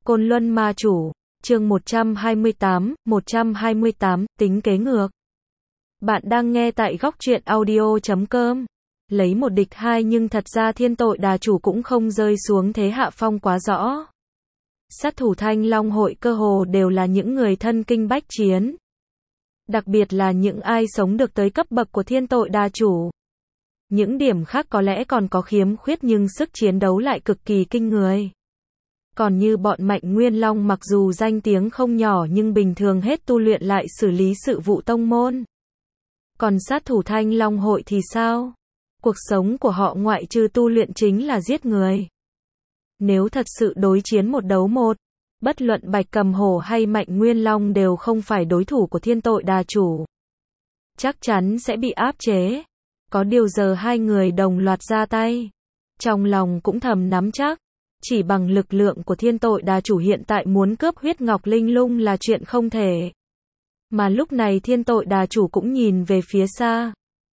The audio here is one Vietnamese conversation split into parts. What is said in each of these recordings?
Côn Luân Ma Chủ, chương 128, tính kế ngược. Bạn đang nghe tại góc truyện audio.com. Lấy một địch hai nhưng thật ra Thiên Tội Đà Chủ cũng không rơi xuống thế hạ phong quá rõ. Sát thủ Thanh Long hội cơ hồ đều là những người thân kinh bách chiến. Đặc biệt là những ai sống được tới cấp bậc của Thiên Tội Đà Chủ. Những điểm khác có lẽ còn có khiếm khuyết nhưng sức chiến đấu lại cực kỳ kinh người. Còn như bọn Mạnh Nguyên Long mặc dù danh tiếng không nhỏ nhưng bình thường hết tu luyện lại xử lý sự vụ tông môn. Còn sát thủ Thanh Long hội thì sao? Cuộc sống của họ ngoại trừ tu luyện chính là giết người. Nếu thật sự đối chiến một đấu một, bất luận Bạch Cầm Hổ hay Mạnh Nguyên Long đều không phải đối thủ của Thiên Tội Đà Chủ. Chắc chắn sẽ bị áp chế. Có điều giờ hai người đồng loạt ra tay. Trong lòng cũng thầm nắm chắc. Chỉ bằng lực lượng của Thiên Tội Đà Chủ hiện tại muốn cướp huyết ngọc linh lung là chuyện không thể. Mà lúc này Thiên Tội Đà Chủ cũng nhìn về phía xa.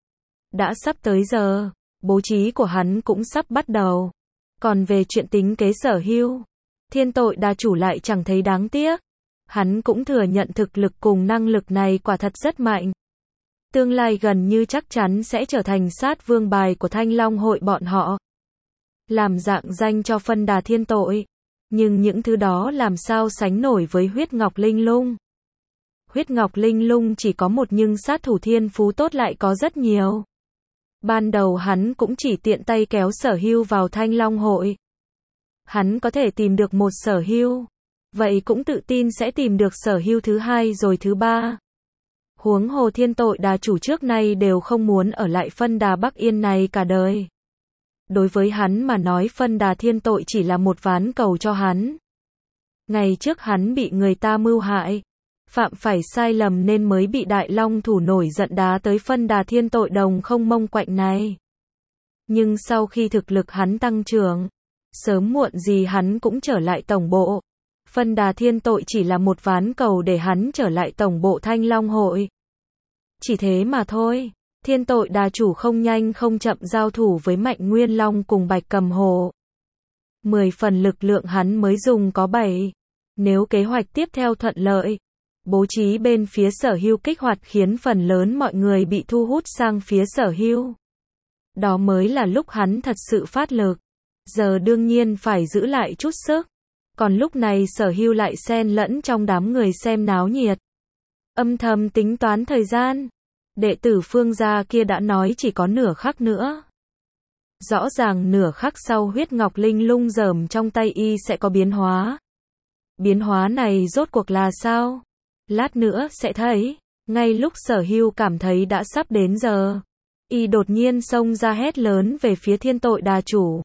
Đã sắp tới giờ, bố trí của hắn cũng sắp bắt đầu. Còn về chuyện tính kế sở hữu, Thiên Tội Đà Chủ lại chẳng thấy đáng tiếc. Hắn cũng thừa nhận thực lực cùng năng lực này quả thật rất mạnh. Tương lai gần như chắc chắn sẽ trở thành sát vương bài của Thanh Long hội bọn họ. Làm dạng danh cho phân đà thiên tội. Nhưng những thứ đó làm sao sánh nổi với huyết ngọc linh lung. Huyết ngọc linh lung chỉ có một nhưng sát thủ thiên phú tốt lại có rất nhiều. Ban đầu hắn cũng chỉ tiện tay kéo sở hưu vào Thanh Long hội. Hắn có thể tìm được một sở hưu. Vậy cũng tự tin sẽ tìm được sở hưu thứ hai rồi thứ ba. Huống hồ Thiên Tội Đà Chủ trước nay đều không muốn ở lại phân đà Bắc Yên này cả đời. Đối với hắn mà nói phân đà thiên tội chỉ là một ván cầu cho hắn. Ngày trước hắn bị người ta mưu hại, phạm phải sai lầm nên mới bị Đại Long thủ nổi giận đá tới phân đà thiên tội đồng không mông quạnh này. Nhưng sau khi thực lực hắn tăng trưởng, sớm muộn gì hắn cũng trở lại tổng bộ. Phân đà thiên tội chỉ là một ván cầu để hắn trở lại tổng bộ Thanh Long hội. Chỉ thế mà thôi. Thiên Tội Đà Chủ không nhanh không chậm giao thủ với Mạnh Nguyên Long cùng Bạch Cầm Hổ. 10 phần lực lượng hắn mới dùng có 7. Nếu kế hoạch tiếp theo thuận lợi, bố trí bên phía sở hưu kích hoạt khiến phần lớn mọi người bị thu hút sang phía sở hưu. Đó mới là lúc hắn thật sự phát lực. Giờ đương nhiên phải giữ lại chút sức. Còn lúc này sở hưu lại xen lẫn trong đám người xem náo nhiệt. Âm thầm tính toán thời gian. Đệ tử Phương gia kia đã nói chỉ có nửa khắc nữa. Rõ ràng nửa khắc sau huyết ngọc linh lung rờm trong tay y sẽ có biến hóa. Biến hóa này rốt cuộc là sao? Lát nữa sẽ thấy. Ngay lúc sở hưu cảm thấy đã sắp đến giờ, y đột nhiên xông ra hét lớn về phía Thiên Tội Đà Chủ.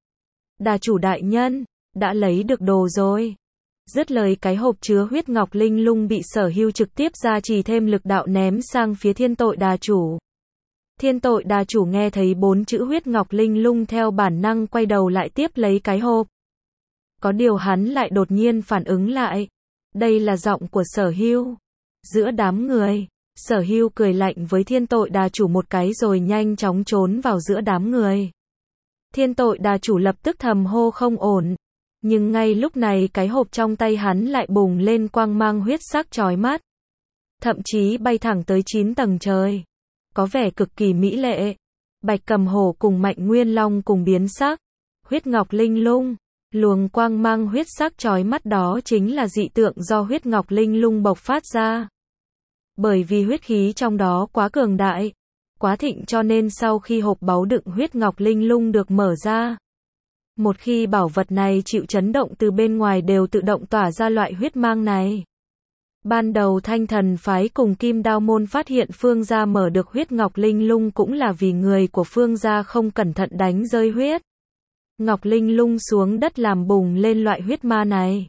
Đà Chủ đại nhân, đã lấy được đồ rồi. Dứt lời cái hộp chứa huyết ngọc linh lung bị sở hưu trực tiếp ra trì thêm lực đạo ném sang phía Thiên Tội Đà Chủ. Thiên Tội Đà Chủ nghe thấy 4 chữ huyết ngọc linh lung theo bản năng quay đầu lại tiếp lấy cái hộp. Có điều hắn lại đột nhiên phản ứng lại. Đây là giọng của sở hưu. Giữa đám người, sở hưu cười lạnh với Thiên Tội Đà Chủ một cái rồi nhanh chóng trốn vào giữa đám người. Thiên Tội Đà Chủ lập tức thầm hô không ổn. Nhưng ngay lúc này cái hộp trong tay hắn lại bùng lên quang mang huyết sắc chói mắt. Thậm chí bay thẳng tới 9 tầng trời. Có vẻ cực kỳ mỹ lệ. Bạch Cầm Hổ cùng Mạnh Nguyên Long cùng biến sắc. Huyết ngọc linh lung. Luồng quang mang huyết sắc chói mắt đó chính là dị tượng do huyết ngọc linh lung bộc phát ra. Bởi vì huyết khí trong đó quá cường đại, quá thịnh cho nên sau khi hộp báu đựng huyết ngọc linh lung được mở ra, một khi bảo vật này chịu chấn động từ bên ngoài đều tự động tỏa ra loại huyết mang này. Ban đầu Thanh Thần phái cùng Kim Đao môn phát hiện Phương gia mở được huyết ngọc linh lung cũng là vì người của Phương gia không cẩn thận đánh rơi huyết ngọc linh lung xuống đất làm bùng lên loại huyết ma này.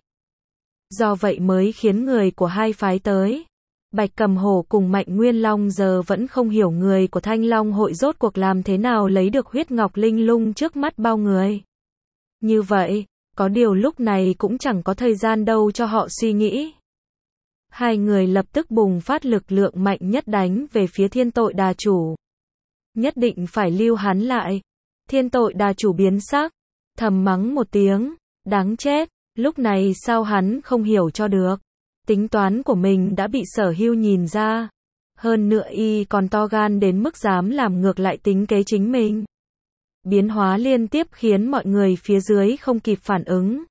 Do vậy mới khiến người của hai phái tới. Bạch Cầm Hổ cùng Mạnh Nguyên Long giờ vẫn không hiểu người của Thanh Long hội rốt cuộc làm thế nào lấy được huyết ngọc linh lung trước mắt bao người. Như vậy, có điều lúc này cũng chẳng có thời gian đâu cho họ suy nghĩ. Hai người lập tức bùng phát lực lượng mạnh nhất đánh về phía Thiên Tội Đà Chủ. Nhất định phải lưu hắn lại. Thiên Tội Đà Chủ biến sắc, thầm mắng một tiếng, đáng chết, Lúc này sao hắn không hiểu cho được. Tính toán của mình đã bị Sở Hưu nhìn ra. Hơn nữa y còn to gan đến mức dám làm ngược lại tính kế chính mình. Biến hóa liên tiếp khiến mọi người phía dưới không kịp phản ứng.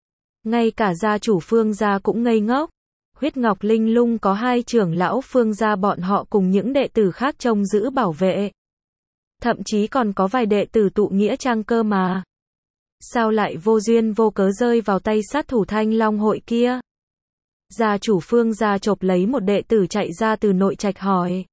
Ngay cả gia chủ Phương gia cũng ngây ngốc. Huyết Ngọc Linh Lung có 2 trưởng lão Phương gia bọn họ cùng những đệ tử khác trông giữ bảo vệ. Thậm chí còn có vài đệ tử tụ nghĩa trang cơ mà. Sao lại vô duyên vô cớ rơi vào tay sát thủ Thanh Long hội kia? Gia chủ Phương gia chộp lấy một đệ tử chạy ra từ nội trạch hỏi.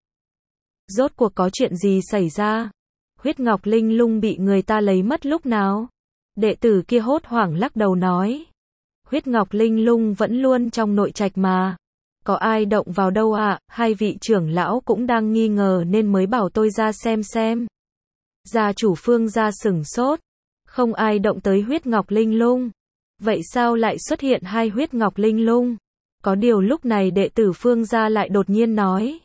Rốt cuộc có chuyện gì xảy ra? Huyết Ngọc Linh Lung bị người ta lấy mất lúc nào? Đệ tử kia hốt hoảng lắc đầu nói. Huyết Ngọc Linh Lung vẫn luôn trong nội trạch mà. Có ai động vào đâu ạ? Hai vị trưởng lão cũng đang nghi ngờ nên mới bảo tôi ra xem. Gia chủ Phương gia sửng sốt. Không ai động tới Huyết Ngọc Linh Lung. Vậy sao lại xuất hiện 2 Huyết Ngọc Linh Lung? Có điều lúc này đệ tử Phương gia lại đột nhiên nói.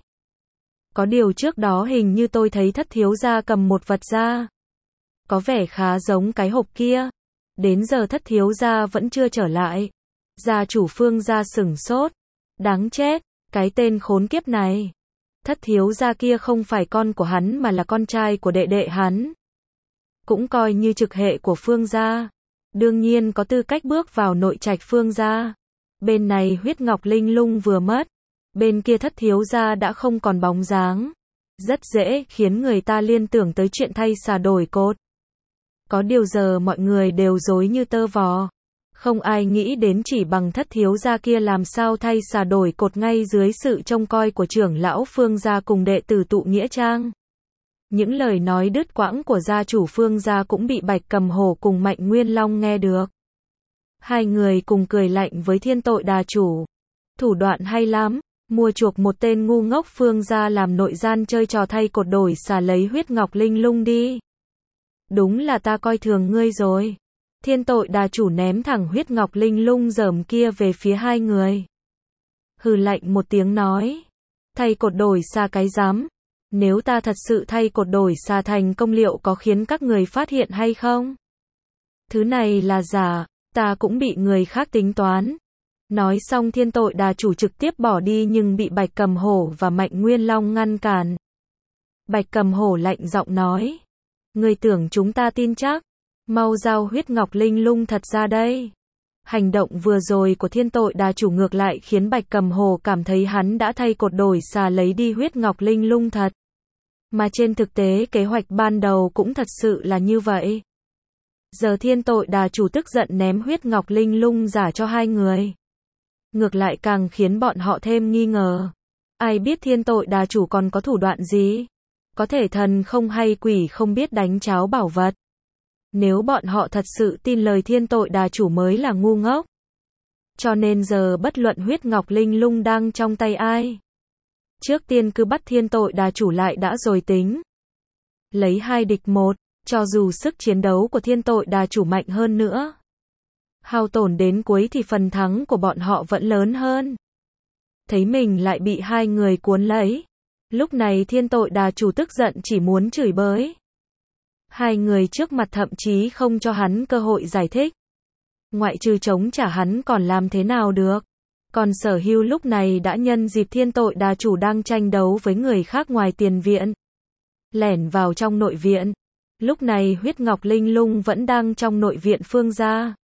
Có điều trước đó hình như tôi thấy Thất thiếu gia cầm một vật ra. Có vẻ khá giống cái hộp kia. Đến giờ Thất thiếu gia vẫn chưa trở lại. Gia chủ Phương gia sửng sốt. Đáng chết, cái tên khốn kiếp này. Thất thiếu gia kia không phải con của hắn mà là con trai của đệ đệ hắn. Cũng coi như trực hệ của Phương gia. Đương nhiên có tư cách bước vào nội trạch Phương gia. Bên này Huyết Ngọc Linh Lung vừa mất. Bên kia Thất thiếu gia đã không còn bóng dáng. Rất dễ khiến người ta liên tưởng tới chuyện thay xà đổi cột. Có điều giờ mọi người đều rối như tơ vò. Không ai nghĩ đến chỉ bằng Thất thiếu gia kia làm sao thay xà đổi cột ngay dưới sự trông coi của trưởng lão Phương gia cùng đệ tử tụ nghĩa trang. Những lời nói đứt quãng của gia chủ Phương gia cũng bị Bạch Cầm Hổ cùng Mạnh Nguyên Long nghe được. Hai người cùng cười lạnh với Thiên Tội Đà chủ. Thủ đoạn hay lắm, mua chuộc một tên ngu ngốc Phương gia làm nội gian chơi trò thay cột đổi xà lấy Huyết Ngọc Linh Lung đi. Đúng là ta coi thường ngươi rồi. Thiên Tội Đà chủ ném thẳng Huyết Ngọc Linh Lung rởm kia về phía hai người. Hừ lạnh một tiếng nói. Thay cột đổi xà cái dám. Nếu ta thật sự thay cột đổi xà thành công liệu có khiến các người phát hiện hay không? Thứ này là giả, ta cũng bị người khác tính toán. Nói xong Thiên Tội Đà chủ trực tiếp bỏ đi nhưng bị Bạch Cầm Hổ và Mạnh Nguyên Long ngăn cản. Bạch Cầm Hổ lạnh giọng nói. Ngươi tưởng chúng ta tin chắc? Mau giao Huyết Ngọc Linh Lung thật ra đây. Hành động vừa rồi của Thiên Tội Đà chủ ngược lại khiến Bạch Cầm Hổ cảm thấy hắn đã thay cột đổi xà lấy đi Huyết Ngọc Linh Lung thật. Mà trên thực tế kế hoạch ban đầu cũng thật sự là như vậy. Giờ Thiên Tội Đà chủ tức giận ném Huyết Ngọc Linh Lung giả cho hai người. Ngược lại càng khiến bọn họ thêm nghi ngờ. Ai biết Thiên Tội Đà chủ còn có thủ đoạn gì? Có thể thần không hay quỷ không biết đánh cháo bảo vật. Nếu bọn họ thật sự tin lời Thiên Tội Đà chủ mới là ngu ngốc. Cho nên giờ bất luận Huyết Ngọc Linh Lung đang trong tay ai. Trước tiên cứ bắt Thiên Tội Đà chủ lại đã rồi tính. Lấy 2 địch 1, cho dù sức chiến đấu của Thiên Tội Đà chủ mạnh hơn nữa. Hao tổn đến cuối thì phần thắng của bọn họ vẫn lớn hơn. Thấy mình lại bị hai người cuốn lấy. Lúc này Thiên Tội Đà chủ tức giận chỉ muốn chửi bới. Hai người trước mặt thậm chí không cho hắn cơ hội giải thích. Ngoại trừ chống trả hắn còn làm thế nào được. Còn Sở Hưu lúc này đã nhân dịp Thiên Tội Đà chủ đang tranh đấu với người khác ngoài tiền viện. Lẻn vào trong nội viện. Lúc này Huyết Ngọc Linh Lung vẫn đang trong nội viện Phương gia.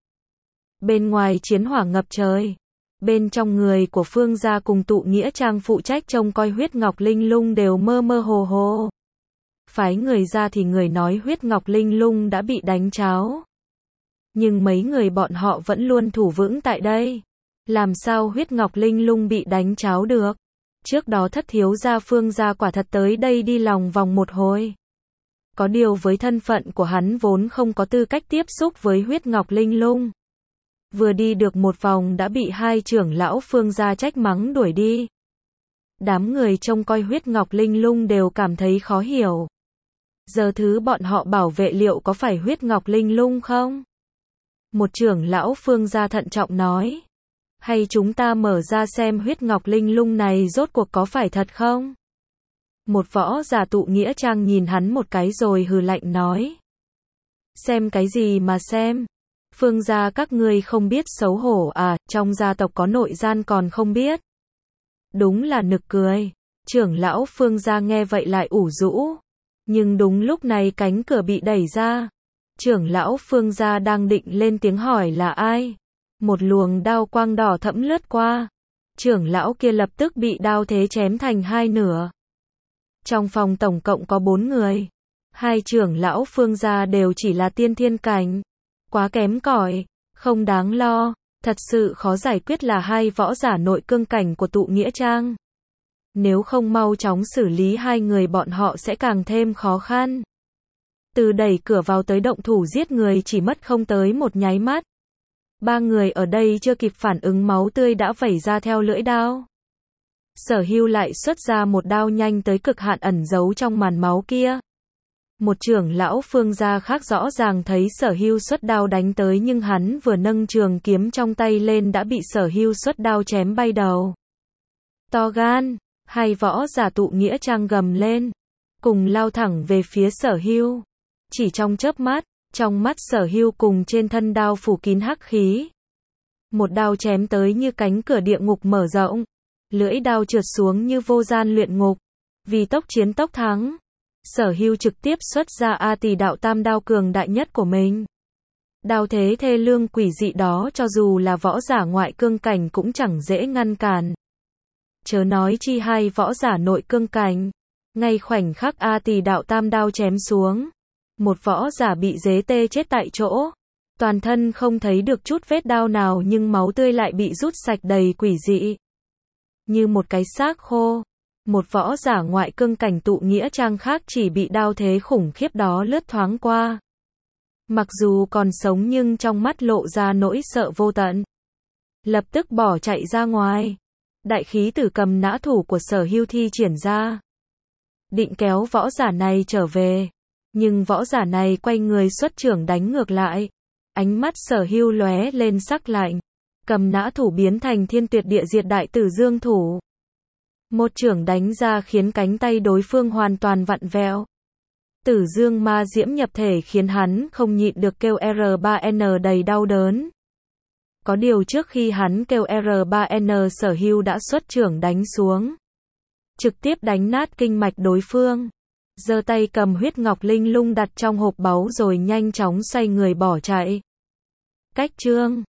Bên ngoài chiến hỏa ngập trời. Bên trong người của Phương gia cùng tụ nghĩa trang phụ trách trông coi Huyết Ngọc Linh Lung đều mơ mơ hồ hồ. Phái người ra thì người nói Huyết Ngọc Linh Lung đã bị đánh cháo. Nhưng mấy người bọn họ vẫn luôn thủ vững tại đây. Làm sao Huyết Ngọc Linh Lung bị đánh cháo được? Trước đó Thất thiếu gia Phương gia quả thật tới đây đi lòng vòng một hồi. Có điều với thân phận của hắn vốn không có tư cách tiếp xúc với Huyết Ngọc Linh Lung. Vừa đi được một vòng đã bị hai trưởng lão Phương gia trách mắng đuổi đi. Đám người trông coi Huyết Ngọc Linh Lung đều cảm thấy khó hiểu. Giờ thứ bọn họ bảo vệ liệu có phải Huyết Ngọc Linh Lung không? Một trưởng lão Phương gia thận trọng nói. Hay chúng ta mở ra xem Huyết Ngọc Linh Lung này rốt cuộc có phải thật không? Một võ giả tụ nghĩa trang nhìn hắn một cái rồi hừ lạnh nói. Xem cái gì mà xem? Phương gia các ngươi không biết xấu hổ à, trong gia tộc có nội gian còn không biết. Đúng là nực cười. Trưởng lão Phương gia nghe vậy lại ủ rũ. Nhưng đúng lúc này cánh cửa bị đẩy ra. Trưởng lão Phương gia đang định lên tiếng hỏi là ai. Một luồng đao quang đỏ thẫm lướt qua. Trưởng lão kia lập tức bị đao thế chém thành hai nửa. Trong phòng tổng cộng có 4 người. Hai trưởng lão Phương gia đều chỉ là tiên thiên cảnh. Quá kém cỏi, không đáng lo. Thật sự khó giải quyết là hai võ giả nội cương cảnh của tụ nghĩa trang. Nếu không mau chóng xử lý hai người bọn họ sẽ càng thêm khó khăn. Từ đẩy cửa vào tới động thủ giết người chỉ mất không tới một nháy mắt. 3 người ở đây chưa kịp phản ứng máu tươi đã vẩy ra theo lưỡi đao. Sở Hưu lại xuất ra một đao nhanh tới cực hạn ẩn giấu trong màn máu kia. Một trưởng lão Phương gia khác rõ ràng thấy Sở Hưu xuất đao đánh tới nhưng hắn vừa nâng trường kiếm trong tay lên đã bị Sở Hưu xuất đao chém bay đầu. To gan, hai võ giả tụ nghĩa trang gầm lên, cùng lao thẳng về phía Sở Hưu. Chỉ trong chớp mắt, trong mắt Sở Hưu cùng trên thân đao phủ kín hắc khí. Một đao chém tới như cánh cửa địa ngục mở rộng, lưỡi đao trượt xuống như vô gian luyện ngục. Vì tốc chiến tốc thắng, Sở Hưu trực tiếp xuất ra A Tỳ đạo tam đao cường đại nhất của mình. Đao thế thê lương quỷ dị đó cho dù là võ giả ngoại cương cảnh cũng chẳng dễ ngăn cản. Chớ nói chi hai võ giả nội cương cảnh. Ngay khoảnh khắc A Tỳ đạo tam đao chém xuống, một võ giả bị dế tê chết tại chỗ. Toàn thân không thấy được chút vết đao nào nhưng máu tươi lại bị rút sạch đầy quỷ dị. Như một cái xác khô. Một võ giả ngoại cương cảnh tụ nghĩa trang khác chỉ bị đao thế khủng khiếp đó lướt thoáng qua. Mặc dù còn sống nhưng trong mắt lộ ra nỗi sợ vô tận. Lập tức bỏ chạy ra ngoài. Đại khí tử cầm nã thủ của Sở Hưu thi triển ra. Định kéo võ giả này trở về. Nhưng võ giả này quay người xuất trưởng đánh ngược lại. Ánh mắt Sở Hưu lóe lên sắc lạnh. Cầm nã thủ biến thành thiên tuyệt địa diệt đại tử dương thủ. Một trưởng đánh ra khiến cánh tay đối phương hoàn toàn vặn vẹo. Tử dương ma diễm nhập thể khiến hắn không nhịn được kêu R3N đầy đau đớn. Có điều trước khi hắn kêu R3N Sở Hưu đã xuất trưởng đánh xuống. Trực tiếp đánh nát kinh mạch đối phương. Giơ tay cầm huyết ngọc linh lung đặt trong hộp báu rồi nhanh chóng xoay người bỏ chạy. Cách chương